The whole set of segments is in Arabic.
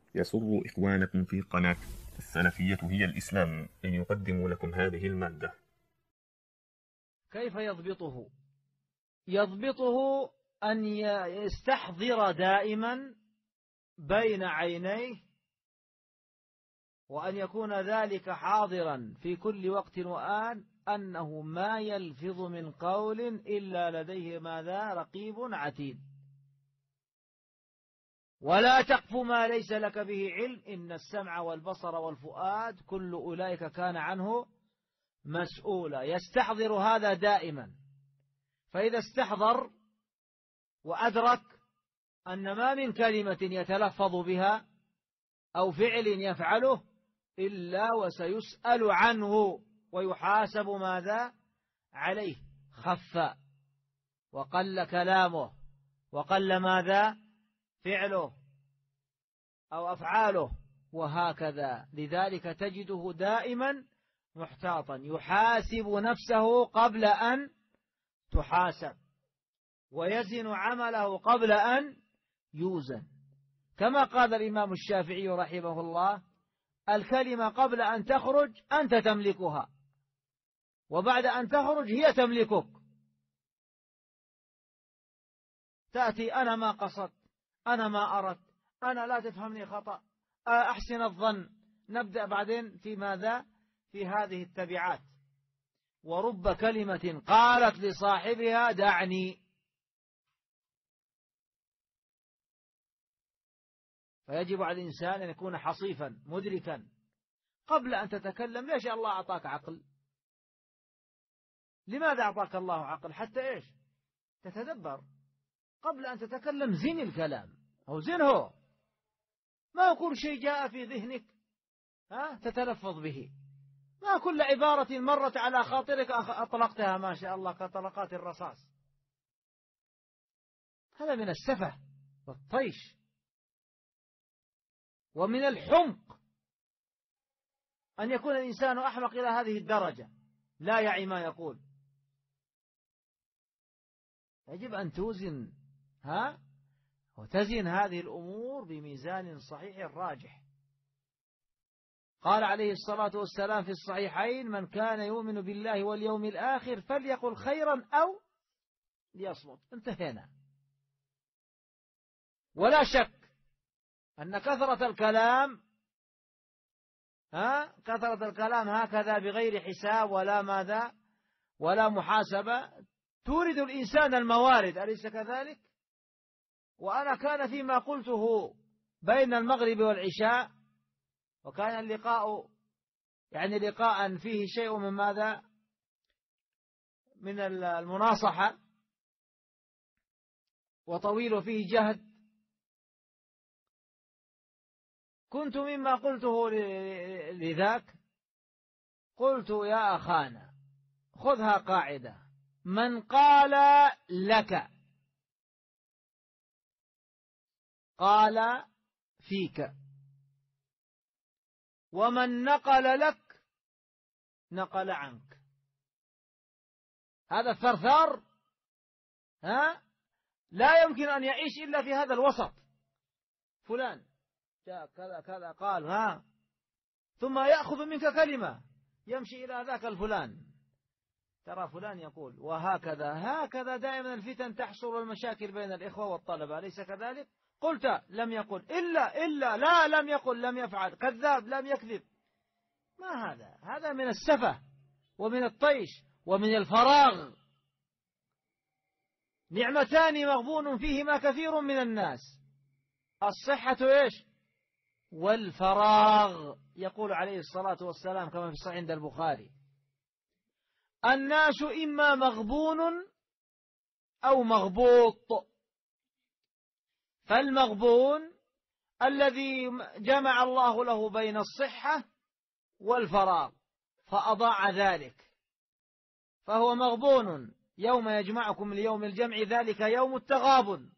يسر إخوانكم في قناة السلفية هي الإسلام أن يقدموا لكم هذه المادة. كيف يضبطه؟ يضبطه أن يستحضر دائما بين عينيه، وأن يكون ذلك حاضرا في كل وقت وآن، أنه ما يلفظ من قول إلا لديه ماذا؟ رقيب عتيد. ولا تقف ما ليس لك به علم، إن السمع والبصر والفؤاد كل أولئك كان عنه مسؤولا. يستحضر هذا دائما، فإذا استحضر وأدرك أن ما من كلمة يتلفظ بها أو فعل يفعله إلا وسيسأل عنه ويحاسب ماذا عليه، خف وقل كلامه وقل ماذا فعله أو أفعاله وهكذا. لذلك تجده دائما محتاطا، يحاسب نفسه قبل أن تحاسب، ويزن عمله قبل أن يوزن. كما قال الإمام الشافعي رحمه الله: الكلمة قبل أن تخرج أنت تملكها، وبعد أن تخرج هي تملكك. تأتي: أنا ما قصدت، أنا ما أردت، أنا لا تفهمني خطأ، أحسن الظن. نبدأ بعدين في ماذا؟ في هذه التبعات. ورب كلمة قالت لصاحبها دعني. فيجب على الإنسان أن يكون حصيفا مدركا قبل أن تتكلم. ليش الله أعطاك عقل؟ لماذا أعطاك الله عقل؟ حتى إيش؟ تتدبر. قبل أن تتكلم زن الكلام أو زنه، ما كل شيء جاء في ذهنك تتلفظ به، ما كل عبارة مرت على خاطرك أطلقتها ما شاء الله كطلقات الرصاص. هذا من السفه والطيش ومن الحمق أن يكون الإنسان أحمق إلى هذه الدرجة، لا يعي ما يقول. يجب أن توزن وتزن هذه الأمور بميزان صحيح راجح. قال عليه الصلاة والسلام في الصحيحين: من كان يؤمن بالله واليوم الآخر فليقل خيرا أو ليصمت. انتهينا. ولا شك أن كثرة الكلام هكذا بغير حساب ولا ماذا ولا محاسبة تورد الإنسان الموارد، أليس كذلك؟ وأنا كان فيما قلته بين المغرب والعشاء، وكان اللقاء لقاء فيه شيء من ماذا؟ من المناصحة، وطويل فيه جهد. كنت مما قلته لذاك قلت: يا أخانا، خذها قاعدة: من قال لك قال فيك، ومن نقل لك نقل عنك. هذا الثرثار لا يمكن أن يعيش إلا في هذا الوسط. فلان جاء كذا كذا قال ثم يأخذ منك كلمة يمشي إلى ذاك الفلان: ترى فلان يقول. هكذا دائما الفتن تحصل والمشاكل بين الإخوة والطلبة، أليس كذلك؟ قلت: لم يقل، إلا لا لم يقل، لم يفعل، كذاب، لم يكذب. ما هذا من السفة ومن الطيش ومن الفراغ. نعمتان مغبون فيهما كثير من الناس: الصحة إيش؟ والفراغ. يقول عليه الصلاة والسلام كما في الصحيح عند البخاري: الناس إما مغبون أو مغبوط. فالمغبون الذي جمع الله له بين الصحة والفراغ فأضاع ذلك، فهو مغبون. يوم يجمعكم ليوم الجمع ذلك يوم التغابن.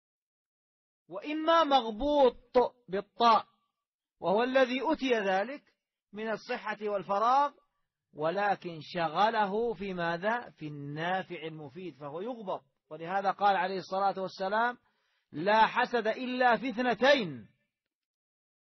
وإما مغبوط بالطاء، وهو الذي أتي ذلك من الصحة والفراغ، ولكن شغله في ماذا؟ في النافع المفيد، فهو يغبط. ولهذا قال عليه الصلاة والسلام: لا حسد إلا في اثنتين: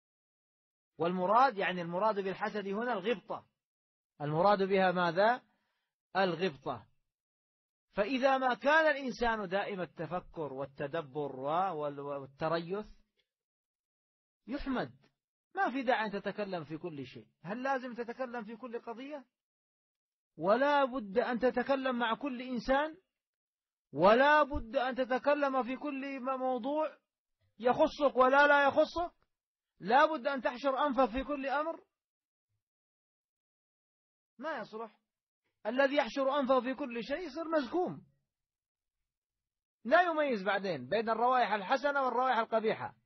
والمراد يعني المراد بالحسد هنا الغبطة، المراد بها ماذا؟ الغبطة. فإذا ما كان الإنسان دائم التفكر والتدبر والتريث يحمد، ما في داعي أن تتكلم في كل شيء. هل لازم تتكلم في كل قضية؟ ولا بد أن تتكلم مع كل إنسان؟ ولا بد أن تتكلم في كل موضوع يخصك ولا لا يخصك؟ لا بد أن تحشر أنفك في كل أمر؟ ما يصلح. الذي يحشر أنفه في كل شيء يصير مزكوم، لا يميز بعدين بين الروائح الحسنة والروائح القبيحة.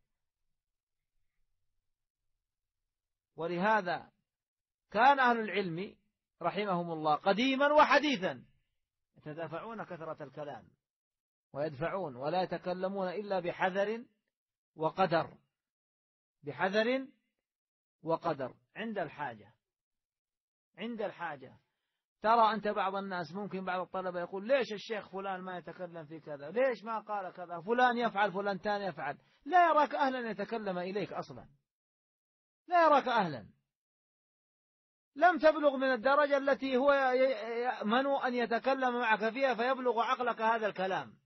ولهذا كان أهل العلم رحمهم الله قديما وحديثا يتدافعون كثرة الكلام ويدفعون، ولا يتكلمون إلا بحذر وقدر، بحذر وقدر عند الحاجة. عند الحاجة. ترى أنت بعض الناس ممكن بعض الطلبة يقول ليش الشيخ فلان ما يتكلم في كذا، ليش ما قال كذا، فلان يفعل فلان تاني يفعل. لا يراك أهلا يتكلم إليك أصلا، لا يراك أهلا. لم تبلغ من الدرجة التي هو يأمن أن يتكلم معك فيها فيبلغ عقلك هذا الكلام.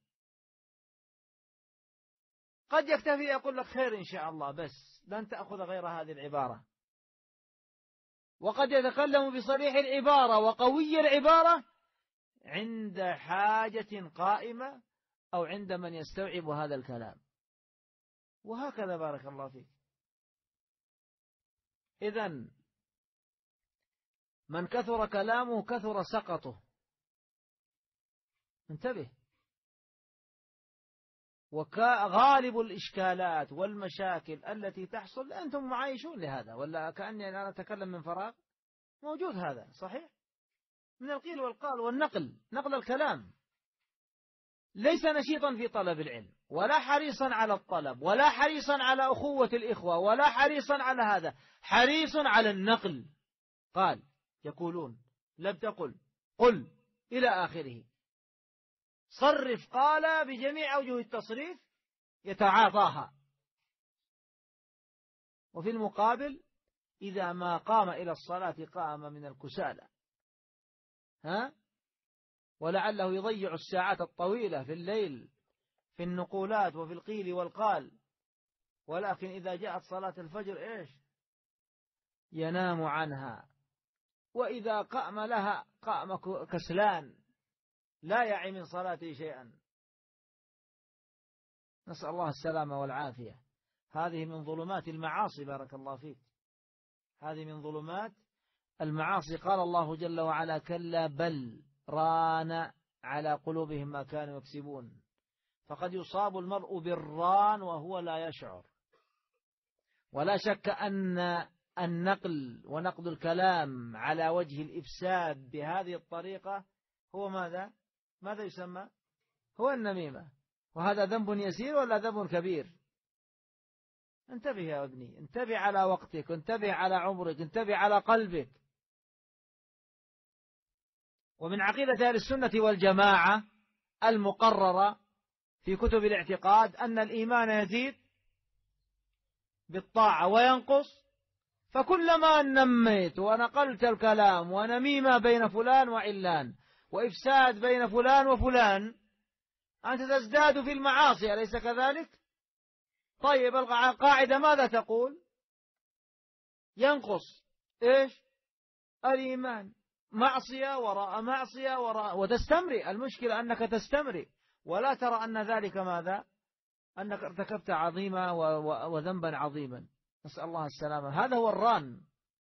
قد يكتفي يقول لك خير إن شاء الله بس، لن تأخذ غير هذه العبارة. وقد يتكلم بصريح العبارة وقوي العبارة عند حاجة قائمة أو عند من يستوعب هذا الكلام. وهكذا بارك الله فيك. إذن من كثر كلامه كثر سقطه، انتبه. وغالب الإشكالات والمشاكل التي تحصل أنتم معايشون لهذا، ولا كأني أنا أتكلم من فراغ؟ موجود هذا صحيح من القيل والقال والنقل، نقل الكلام. ليس نشيطا في طلب العلم ولا حريصا على الطلب ولا حريصا على أخوة الإخوة ولا حريصا على هذا، حريص على النقل. قال يقولون لم تقل قل إلى آخره. صرف قال بجميع أوجه التصريف يتعاطاها. وفي المقابل إذا ما قام إلى الصلاة قام من الكسالى، ولعله يضيع الساعات الطويلة في الليل في النقولات وفي القيل والقال، ولكن إذا جاءت صلاة الفجر إيش؟ ينام عنها. وإذا قام لها قام كسلان لا يعي من صلاته شيئا. نسأل الله السلامة والعافية. هذه من ظلمات المعاصي بارك الله فيك، هذه من ظلمات المعاصي. قال الله جل وعلا كلا بل ران على قلوبهم ما كانوا يكسبون. فقد يصاب المرء بالران وهو لا يشعر. ولا شك أن النقل ونقد الكلام على وجه الإفساد بهذه الطريقة هو ماذا يسمى؟ هو النميمة. وهذا ذنب يسير ولا ذنب كبير؟ انتبه يا ابني، انتبه على وقتك، انتبه على عمرك، انتبه على قلبك. ومن عقيدة أهل السنة والجماعة المقررة في كتب الاعتقاد أن الإيمان يزيد بالطاعة وينقص. فكلما نميت ونقلت الكلام ونميمة بين فلان وعلان وإفساد بين فلان وفلان أنت تزداد في المعاصي، أليس كذلك؟ طيب القاعدة ماذا تقول؟ ينقص إيش؟ الإيمان، معصية وراء معصية وراء، وتستمرئ. المشكلة أنك تستمرئ ولا ترى أن ذلك ماذا؟ أنك ارتكبت عظيمة وذنبا عظيما. نسأل الله السلامة. هذا هو الران.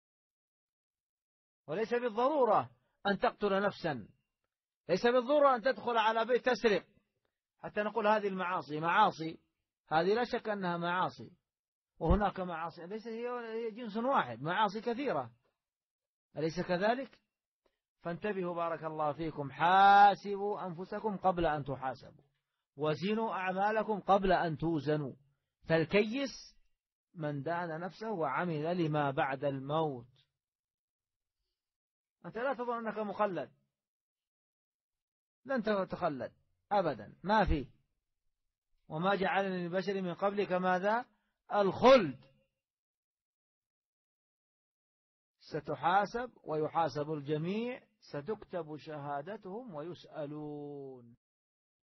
وليس بالضرورة أن تقتل نفسا، ليس بالضرورة أن تدخل على بيت تسرق حتى نقول هذه المعاصي معاصي. هذه لا شك أنها معاصي، وهناك معاصي ليس هي جنس واحد، معاصي كثيرة، أليس كذلك؟ فانتبهوا بارك الله فيكم. حاسبوا أنفسكم قبل أن تحاسبوا، وزنوا أعمالكم قبل أن توزنوا. فالكيس من دان نفسه وعمل لما بعد الموت. أنت لا تظن أنك مخلد، لن تتخلد أبدا، ما فيه. وما جعلني لبشر من قبلك ماذا؟ الخلد. ستحاسب ويحاسب الجميع، ستكتب شهادتهم ويسألون.